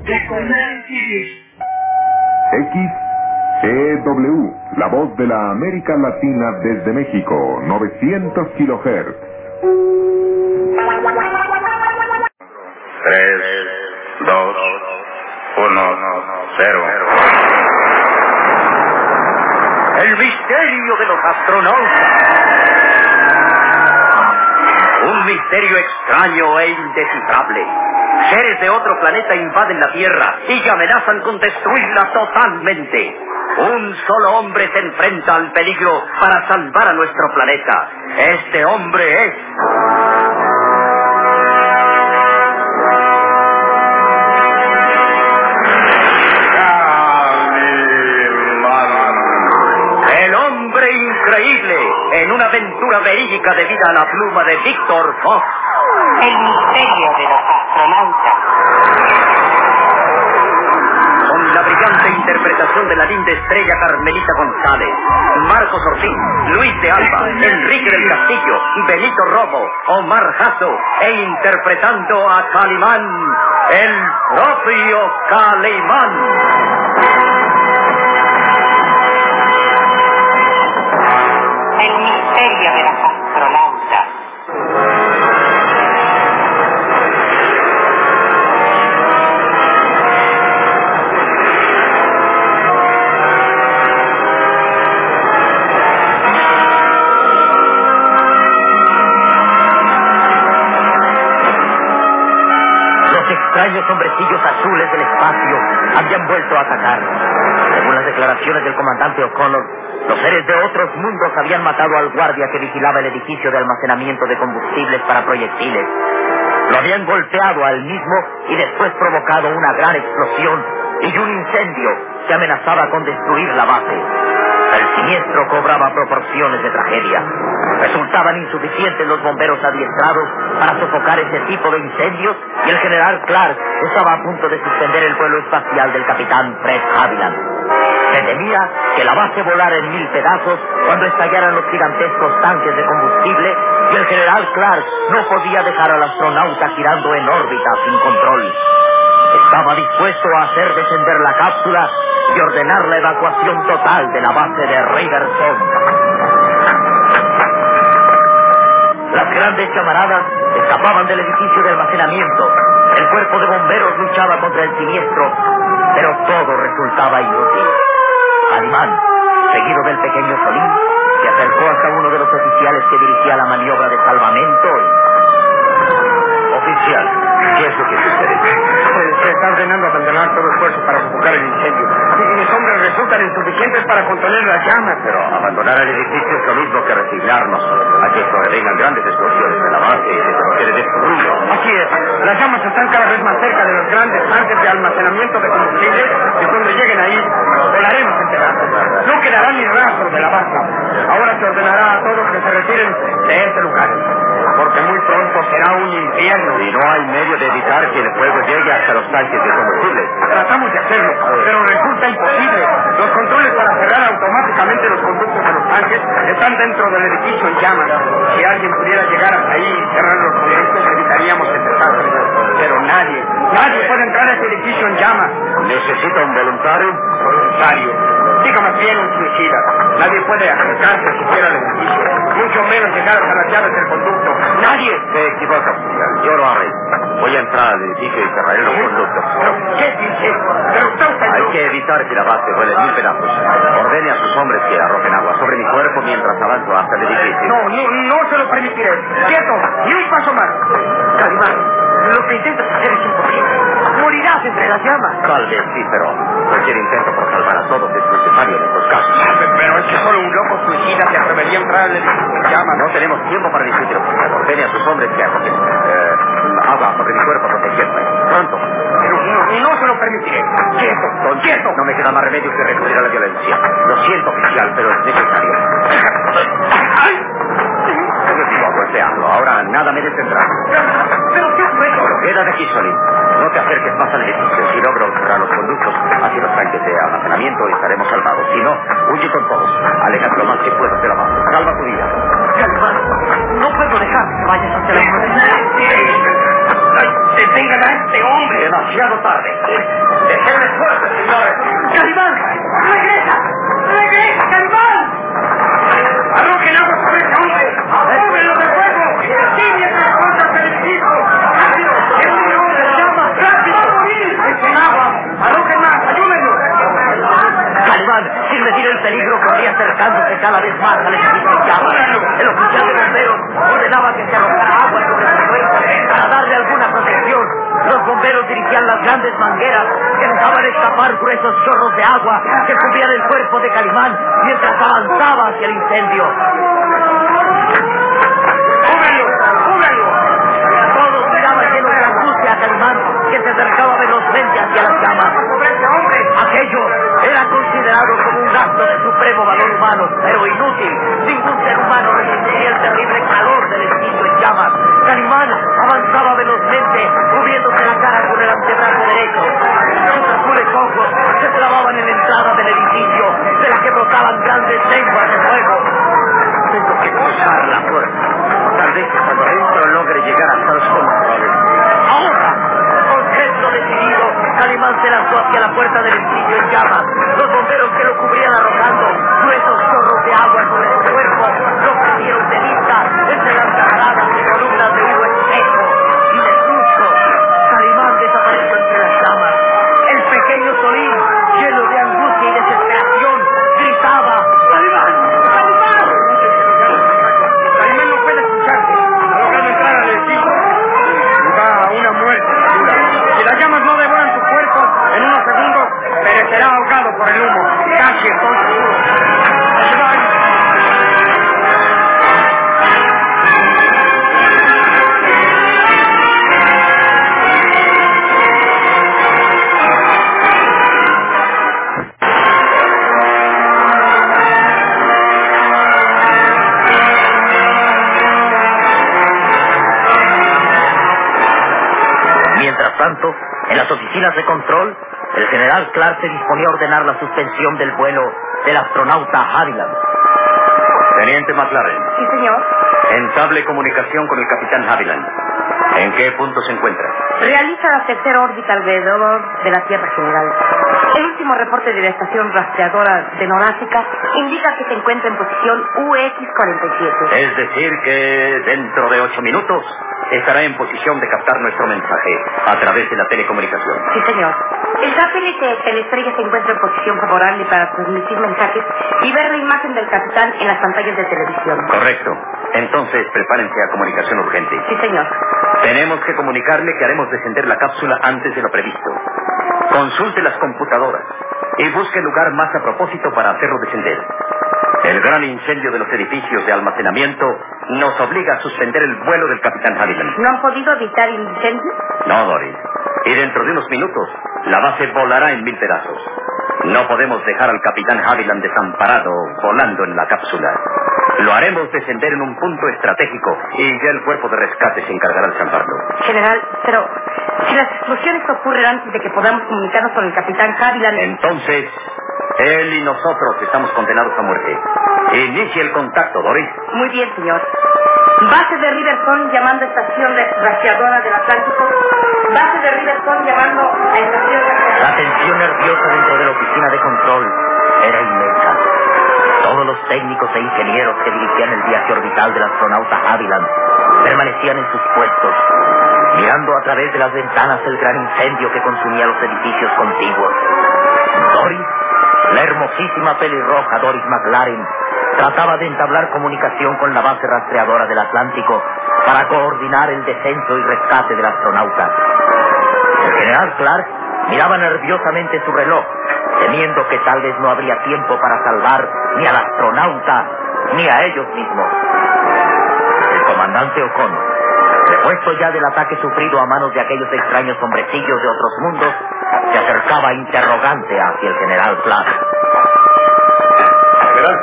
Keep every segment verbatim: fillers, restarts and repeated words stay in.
de Comercio. X E W, la voz de la América Latina desde México, novecientos kilohertz. Tres, dos, uno, cero. El misterio de los astronautas. Un misterio extraño e indescifrable. Seres de otro planeta invaden la Tierra y amenazan con destruirla totalmente. Un solo hombre se enfrenta al peligro para salvar a nuestro planeta. Este hombre es... el hombre increíble, en una aventura verídica debida a la pluma de Víctor Fox. El misterio de los astronautas. Con la brillante interpretación de la linda estrella Carmelita González, Marcos Ortiz, Luis de Alba, Enrique del Castillo, Benito Robo, Omar Jasso, e interpretando a Calimán, el propio Calimán. El misterio de los astronautas. Los extraños hombrecillos azules del espacio habían vuelto a atacar. Según las declaraciones del comandante O'Connor, los seres de otros mundos habían matado al guardia que vigilaba el edificio de almacenamiento de combustibles para proyectiles. Lo habían golpeado al mismo y después provocado una gran explosión y un incendio que amenazaba con destruir la base. El siniestro cobraba proporciones de tragedia. Resultaban insuficientes los bomberos adiestrados para sofocar ese tipo de incendios y el general Clark estaba a punto de suspender el vuelo espacial del capitán Fred Haviland. Se temía que la base volara en mil pedazos cuando estallaran los gigantescos tanques de combustible y el general Clark no podía dejar al astronauta girando en órbita sin control. Estaba dispuesto a hacer descender la cápsula y ordenar la evacuación total de la base de Riverstone. Las grandes llamaradas escapaban del edificio de almacenamiento. El cuerpo de bomberos luchaba contra el siniestro, pero todo resultaba inútil. Calimán, seguido del pequeño Solín, se acercó hasta uno de los oficiales que dirigía la maniobra de salvamento y... Oficial, ¿qué es lo que sucede? Pues se está ordenando abandonar todo esfuerzo para sofocar el incendio. Y mis hombres resultan insuficientes para contener las llamas. Pero abandonar el edificio es lo mismo que resignarnos a que sobrevengan grandes explosiones de la base y se quiere destruirlo. Así es. Las llamas están cada vez más cerca de los grandes tanques de almacenamiento de combustible y cuando lleguen ahí, volaremos en pedazos. No quedará ni rastro de la base. Ahora se ordenará a todos que se retiren de este lugar, porque muy pronto será un infierno. Y no hay medio de evitar que el fuego llegue hasta los tanques de combustible. Tratamos de hacerlo, pero resulta imposible. Los controles para cerrar automáticamente los conductos de los tanques están dentro del edificio en llamas. Si alguien pudiera llegar hasta ahí y cerrar los conductos, evitaríamos el desastre. Pero nadie, nadie puede entrar a ese edificio en llamas. ¿Necesita un voluntario? Voluntario. Diga más bien un suicida. Nadie puede acercarse siquiera al edificio, mucho menos llegar hasta las llaves del conducto. ¡Nadie! Se equivoca, oficial. Yo lo haré. Voy a entrar al edificio y cerraré los conductos. ¿Pero qué dice? Pero usted está... Hay que evitar que la base vuele en mil pedazos. Ordene a sus hombres que arrojen agua sobre mi cuerpo mientras avanzo hasta el edificio. No, no, no se lo permitiré. ¡Quieto! ¡Ni un paso más! Calimán, lo que intentas hacer es imposible. Morirás entre las llamas. Tal vez sí, pero cualquier intento por salvar a todos es necesario en estos casos. Pero es que solo un loco suicida se atrevería a entrar al edificio en llamas. No tenemos tiempo para discutir, oficial. Ordene a sus hombres que arrojen eh, agua sobre mi cuerpo protegiéndome. Pronto. Pero no, no se lo permitiré. ¡Quieto! Don, ¡Quieto! No me queda más remedio que recurrir a la violencia. Lo siento, oficial, pero es necesario. Yo digo a golpearlo. Ahora nada me detendrá. ¿Pero qué fue? Solo quédate aquí, Solín. No te acerques más al edificio. Si logro cerrar los conductos hacia los tanques de almacenamiento, estaremos salvados. Si no, huye con todos. Aléjate lo más que puedas de la base. Salva tu vida. Calimán, no puedo dejar que vayas hacia la muerte. Detengan a este hombre. Demasiado tarde. Déjenme fuerte, señores. ¡Calimán! ¡Regresa! ¡Regresa, Calimán! ¡Arrojen agua sobre ese hombre! ¡Apónganlo de fuego! ¡Sí, mientras cosas el edificio! ¡Rápido! ¡Es un león de llama! ¡Rápido! ¡Echen agua! ¡Arrojen más! ¡Ayúdenlo! Calimán, sin medir el peligro, corría acercándose cada vez más al edificio en llamas. El oficial de bomberos ordenaba que se arrojara agua sobre su cuerpo para darle alguna protección. Los bomberos dirigían las grandes mangueras que dejaban escapar gruesos chorros de agua que cubrían el cuerpo de Calimán mientras avanzaba hacia el incendio. ¡Cúbranlo! ¡Cúbranlo! Todos miraban llenos de angustia a Calimán, que se acercaba velozmente hacia las llamas. ¡Sobre ese hombre! Aquello era considerado como un acto de supremo valor humano, pero inútil. Ningún ser humano resistiría el terrible calor del edificio en llamas. Calimán avanzaba velozmente, cubriéndose la cara con el antebrazo derecho. Sus azules ojos se clavaban en la entrada del edificio, de la que brotaban grandes lenguas de fuego. Tengo que cruzar la puerta. Tal vez cuando adentro logre llegar hasta el control. ¡Ahora! Con gesto decidido, Calimán se lanzó hacia la puerta del edificio en llamas. Los bomberos que lo cubrían arrojando gruesos chorros de agua sobre su cuerpo lo perdieron de vista entre las cascadas y columnas de humo espeso y negruzco. Calimán desapareció entre las llamas. El pequeño Solín, lleno de angustia y desesperación, gritaba: ¡Calimán! ¡Calimán! Calimán no puede escucharse. Ha logrado entrar al edificio y va a una muerte segura. Si las llamas no devoran su cuerpo, en unos segundos perecerá ahogado por el humo. Casi estoy seguro. ¡Calimán! Mientras tanto, en las oficinas de control, el general Clark se disponía a ordenar la suspensión del vuelo del astronauta Haviland. Teniente McLaren. Sí, señor. Entable comunicación con el capitán Haviland. ¿En qué punto se encuentra? Realiza la tercera órbita alrededor de la Tierra General. El último reporte de la estación rastreadora de Norásica indica que se encuentra en posición U X cuarenta y siete. Es decir que dentro de ocho minutos estará en posición de captar nuestro mensaje a través de la telecomunicación. Sí, señor. El satélite Telestrella se encuentra en posición favorable para transmitir mensajes y ver la imagen del capitán en las pantallas de televisión. Correcto. Entonces prepárense a comunicación urgente. Sí, señor. Tenemos que comunicarle que haremos descender la cápsula antes de lo previsto. Consulte las computadoras y busque el lugar más a propósito para hacerlo descender. El gran incendio de los edificios de almacenamiento nos obliga a suspender el vuelo del capitán Haviland. ¿No han podido evitar el incendio? No, Doris. Y dentro de unos minutos, la base volará en mil pedazos. No podemos dejar al capitán Haviland desamparado, volando en la cápsula. Lo haremos descender en un punto estratégico y ya el cuerpo de rescate se encargará de salvarlo. General, pero si las explosiones ocurren antes de que podamos comunicarnos con el capitán Haviland... Entonces, él y nosotros estamos condenados a muerte. Inicie el contacto, Doris. Muy bien, señor. Base de Riverson llamando a estación de rastreadora del Atlántico. Base de Riverson llamando a estación de... La tensión nerviosa dentro de la oficina de control era inmensa. Todos los técnicos e ingenieros que dirigían el viaje orbital del astronauta Haviland permanecían en sus puestos, mirando a través de las ventanas el gran incendio que consumía los edificios contiguos. Doris, la hermosísima pelirroja Doris McLaren, trataba de entablar comunicación con la base rastreadora del Atlántico para coordinar el descenso y rescate del astronauta. El general Clark miraba nerviosamente su reloj, temiendo que tal vez no habría tiempo para salvar ni al astronauta ni a ellos mismos. El comandante O'Connor, repuesto ya del ataque sufrido a manos de aquellos extraños hombrecillos de otros mundos, se acercaba interrogante hacia el general Clark. General,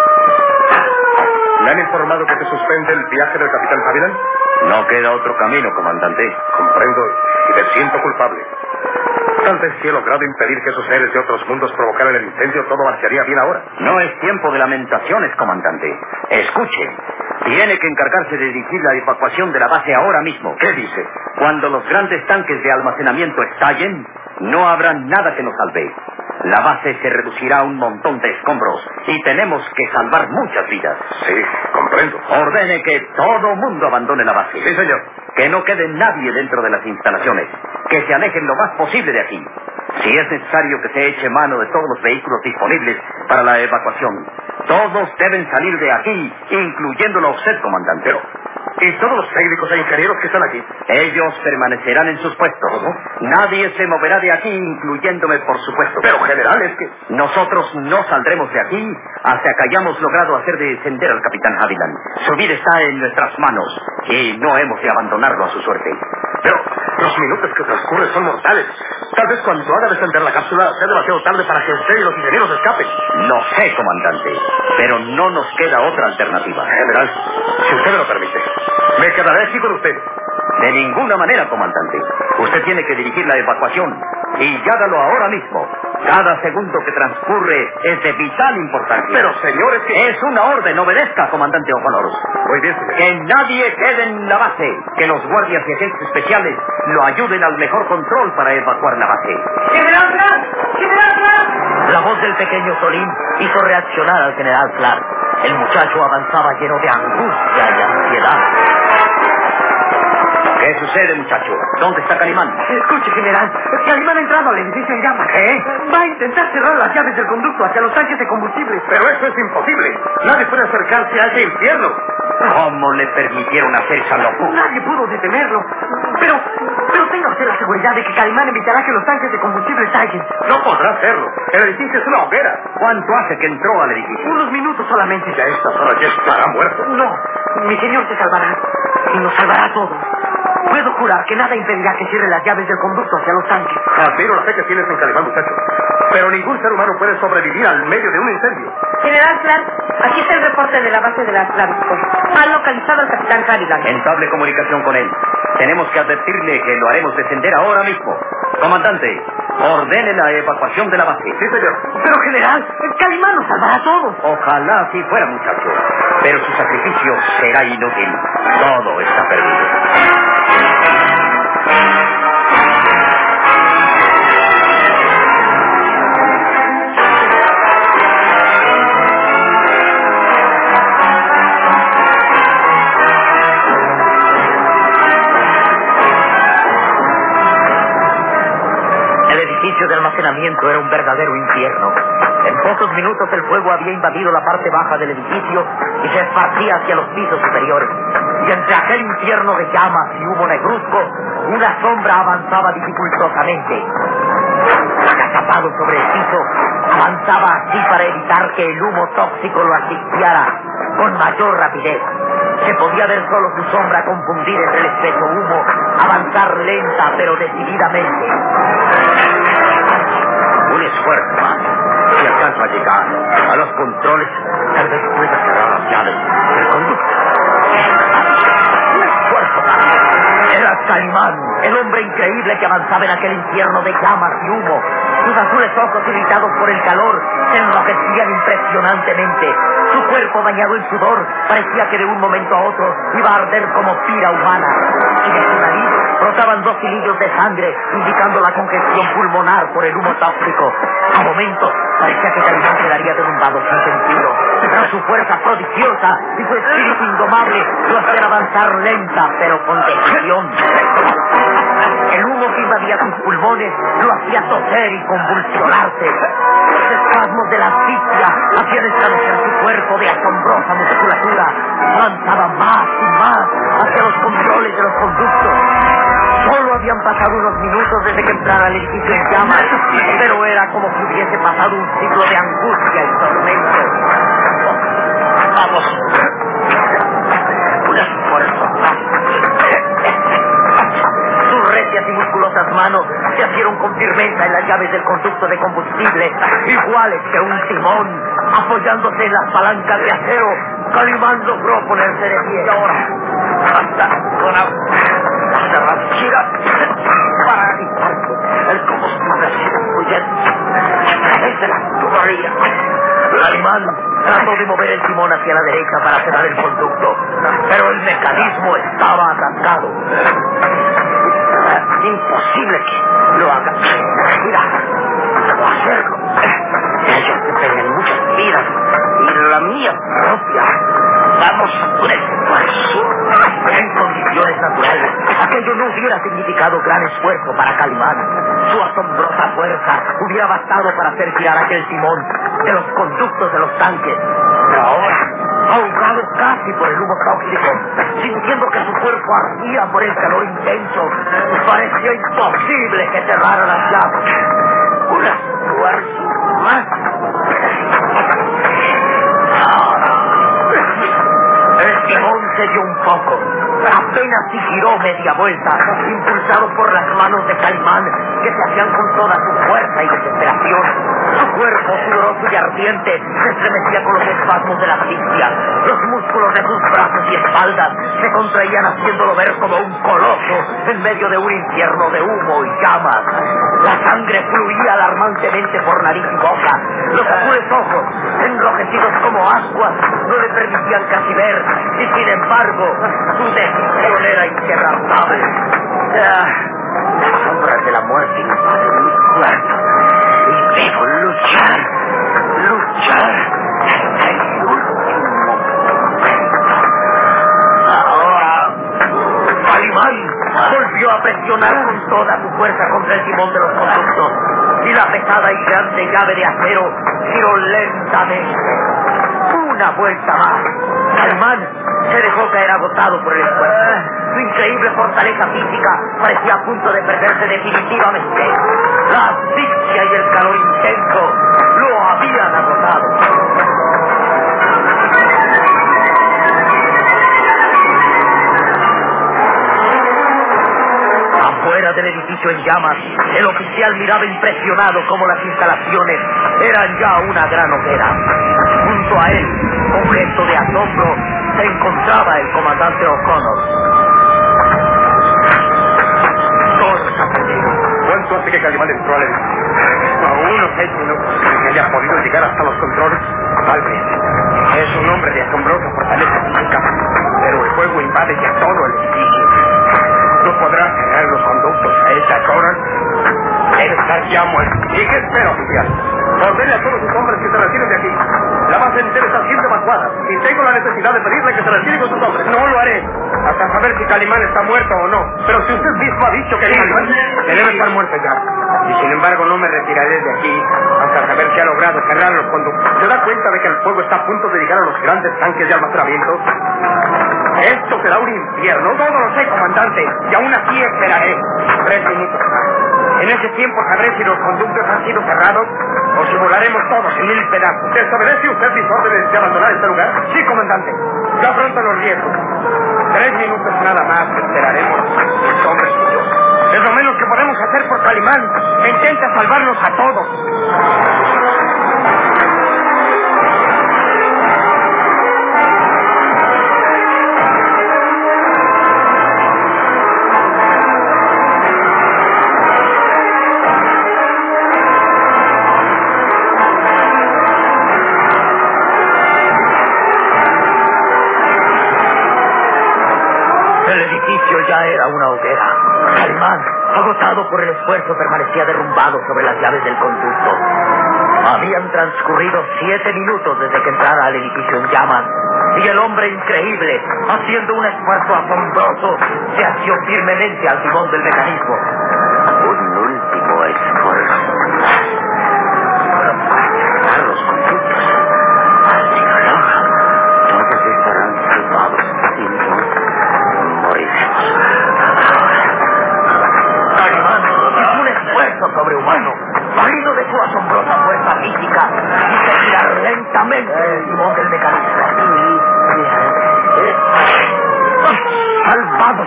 ¿le han informado que se suspende el viaje del capitán Haviland? No queda otro camino, comandante. Comprendo y me siento culpable. Tal vez si he logrado impedir que esos seres de otros mundos provocaran el incendio, todo marcharía bien ahora. No es tiempo de lamentaciones, comandante. Escuche. Tiene que encargarse de dirigir la evacuación de la base ahora mismo. ¿Qué dice? Cuando los grandes tanques de almacenamiento estallen, no habrá nada que nos salve. La base se reducirá a un montón de escombros y tenemos que salvar muchas vidas. Sí, comprendo. Ordene que todo mundo abandone la base. Sí, señor. Que no quede nadie dentro de las instalaciones. Que se alejen lo más posible de aquí. Si es necesario que se eche mano de todos los vehículos disponibles para la evacuación. Todos deben salir de aquí, incluyéndolo a usted, comandante. Pero, ¿y todos los técnicos e ingenieros que están aquí? Ellos permanecerán en sus puestos. ¿Cómo? Nadie se moverá de aquí, incluyéndome, por supuesto. Pero, general, es que... Nosotros no saldremos de aquí hasta que hayamos logrado hacer descender al capitán Haviland. Su vida está en nuestras manos y no hemos de abandonarlo a su suerte. Pero los minutos que transcurren son mortales. Tal vez cuando haga descender la cápsula sea demasiado tarde para que usted y los ingenieros escapen. Lo sé, comandante, pero no nos queda otra alternativa. General, si usted me lo permite, me quedaré aquí con usted. De ninguna manera, comandante. Usted tiene que dirigir la evacuación y hágalo ahora mismo. Cada segundo que transcurre es de vital importancia. Pero, señores, que... Es una orden, obedezca, comandante O'Connor. Muy bien, señor. Que nadie quede en la base. Que los guardias y agentes especiales lo ayuden al mejor control para evacuar la base. ¡General Clark! ¡General Clark! La voz del pequeño Solín hizo reaccionar al general Clark. El muchacho avanzaba lleno de angustia y ansiedad. ¿Qué sucede, muchacho? ¿Dónde está Calimán? Escuche, general. Calimán ha entrado al edificio en llamas. ¿Qué? Va a intentar cerrar las llaves del conducto hacia los tanques de combustible. Pero eso es imposible. Nadie puede acercarse a ese infierno. ¿Cómo le permitieron hacer esa locura? Nadie pudo detenerlo. Pero, pero tenga usted la seguridad de que Calimán evitará que los tanques de combustible estallen. No podrá hacerlo. El edificio es una hoguera. ¿Cuánto hace que entró al edificio? Unos minutos solamente. Y a estas horas ya estará muerto. No, mi señor se salvará. Y nos salvará a todos. Puedo jurar que nada impedirá que cierre las llaves del conducto hacia los tanques. Admiro la fe que tienes en Calimán, muchacho. Pero ningún ser humano puede sobrevivir al medio de un incendio. General Clark, aquí está el reporte de la base de la Clavico. Han localizado al capitán Haviland. Entable comunicación con él. Tenemos que advertirle que lo haremos descender ahora mismo. Comandante, ordene la evacuación de la base. Sí, señor. Pero, general, Calimán nos salvará a todos. Ojalá así fuera, muchacho. Pero su sacrificio será inútil. Todo está perdido. De almacenamiento era un verdadero infierno. En pocos minutos el fuego había invadido la parte baja del edificio y se esparcía hacia los pisos superiores. Y entre aquel infierno de llamas y humo negruzco, una sombra avanzaba dificultosamente. Agazapado sobre el piso, avanzaba así para evitar que el humo tóxico lo asfixiara con mayor rapidez. Se podía ver solo su sombra confundir entre el espeso humo, avanzar lenta pero decididamente. Un esfuerzo más. Si alcanzo a llegar a los controles, tal vez pueda cerrar las llaves del conducto. Un esfuerzo más. Era Calimán, el hombre increíble que avanzaba en aquel infierno de llamas y humo. Sus azules ojos, irritados por el calor, se enrojecían impresionantemente. Su cuerpo, bañado en sudor, parecía que de un momento a otro iba a arder como pira humana. Y de su nariz brotaban dos hilillos de sangre, indicando la congestión pulmonar por el humo tóxico. A momentos parecía que Calimán quedaría derrumbado sin sentido. Pero su fuerza prodigiosa y su espíritu indomable lo hacían avanzar lenta, pero con decisión. El humo que invadía sus pulmones lo hacía toser y convulsionarse. Los espasmos de la asfixia hacían estremecer su cuerpo de asombrosa musculatura. Avanzaba más y más hacia los controles de los conductos. Solo habían pasado unos minutos desde que entrara al edificio en llamas, pero era como si hubiese pasado un ciclo de angustia y tormento. Vamos. Un esfuerzo más. Sus recias y musculosas manos se asieron con firmeza en las llaves del conducto de combustible, iguales que un timón. Apoyándose en las palancas de acero, Calimán logró ponerse de pie. Y ahora, hasta con hasta rasquira para agitarse el combustible sigue fluyendo a través de la tubería. Calimán Trató de mover el timón hacia la derecha para cerrar el conducto, pero el mecanismo estaba atascado. Imposible que lo haga. Mira, puedo hacerlo. Ellos dependen muchas vidas y la mía propia. Damos un esfuerzo. En condiciones naturales, aquello no hubiera significado gran esfuerzo para Calimán. Su asombrosa fuerza hubiera bastado para hacer girar aquel timón de los conductos de los tanques. Pero ahora, ahogado casi por el humo tóxico, sintiendo que su cuerpo ardía por el calor intenso, parecía imposible que cerrara las llaves. Un esfuerzo más. El timón se dio un poco. Apenas si giró media vuelta, impulsado por las manos de Calimán, que se hacían con toda su fuerza y desesperación. Su cuerpo, sudoroso y ardiente, se estremecía con los espasmos de la asfixia. Los músculos de sus brazos y espaldas se contraían haciéndolo ver como un coloso en medio de un infierno de humo y llamas. La sangre fluía alarmantemente por nariz y boca. Los azules ojos, enrojecidos como ascuas, no le permitían casi ver, y sin embargo, su decisión era inquebrantable. Ah, las sombras de la muerte invaden mi cuerpo y debo luchar, luchar hasta el último momento. Ahora, Calimán volvió a presionar con toda su fuerza contra el timón de los conductos y la pesada y grande llave de acero giró lentamente. Una vuelta más. Calimán se dejó caer agotado por el esfuerzo. Su increíble fortaleza física parecía a punto de perderse definitivamente. La asfixia y el calor intenso lo habían agotado. Afuera del edificio en llamas, el oficial miraba impresionado cómo las instalaciones eran ya una gran hoguera. Junto a él, con gesto de asombro, se encontraba el comandante O'Connor. ¿Cuánto hace que Calimán entró al edificio? A unos seis minutos. Que haya podido llegar hasta los controles. Tal vez. Es un hombre de asombrosa fortaleza física, pero el fuego invade ya todo el edificio. ¿No podrá cerrar los conductos a estas horas? Debe estar ya muerto. ¿Y qué espera, oficial? Ordene a todos sus hombres que se retiren de aquí. La base entera está siendo evacuada y tengo la necesidad de pedirle que se retire con sus hombres. No lo haré hasta saber si Calimán está muerto o no. Pero si usted mismo ha dicho que Calimán que debe estar muerto ya. Y sin embargo no me retiraré de aquí hasta saber si ha logrado cerrar los conductos. ¿Se da cuenta de que el fuego está a punto de llegar a los grandes tanques de almacenamiento? Esto será un infierno. Todo lo sé, comandante. Y aún así esperaré. Tres minutos más. En ese tiempo sabré si los conductos han sido cerrados o si volaremos todos en mil pedazos. ¿Desobedece usted mis órdenes de abandonar este lugar? Sí, comandante. Yo afronto los riesgos. Tres minutos nada más esperaremos los hombres y yo. Es lo menos que podemos hacer por Calimán. Intenta salvarnos a todos. Ya era una hoguera. Calimán, agotado por el esfuerzo, permanecía derrumbado sobre las llaves del conducto. Habían transcurrido siete minutos desde que entrara al edificio en llamas, y el hombre increíble, haciendo un esfuerzo asombroso, se asió firmemente al timón del mecanismo. Un último esfuerzo más. Solo para cerrar los conductos. Si lo logra, todos estarán salvados. Si no, moriremos. Calimán hizo un esfuerzo sobrehumano, valido de su asombrosa fuerza física, y se girar lentamente el timón del mecanismo. ¡Salvados!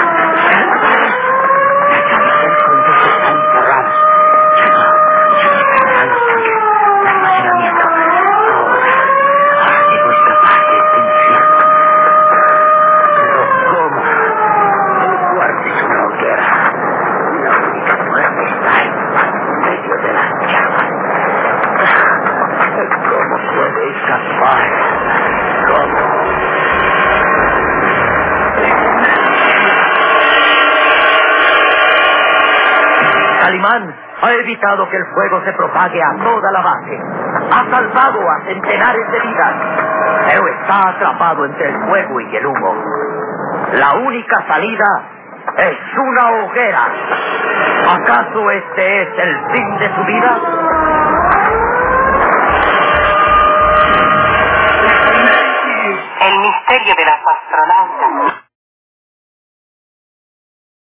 Las llaves del conducto están cerradas. Ya no, ya no cerrarán los tanques de almacenamiento. Ahora, ahora debo escapar de este infierno. Pero ¿cómo? El cuarto es una hoguera. La única muerte está en medio de las llamas. ¿Cómo puede escapar? Calimán ha evitado que el fuego se propague a toda la base. Ha salvado a centenares de vidas, pero está atrapado entre el fuego y el humo. La única salida es una hoguera. ¿Acaso este es el fin de su vida? El misterio de las astronautas.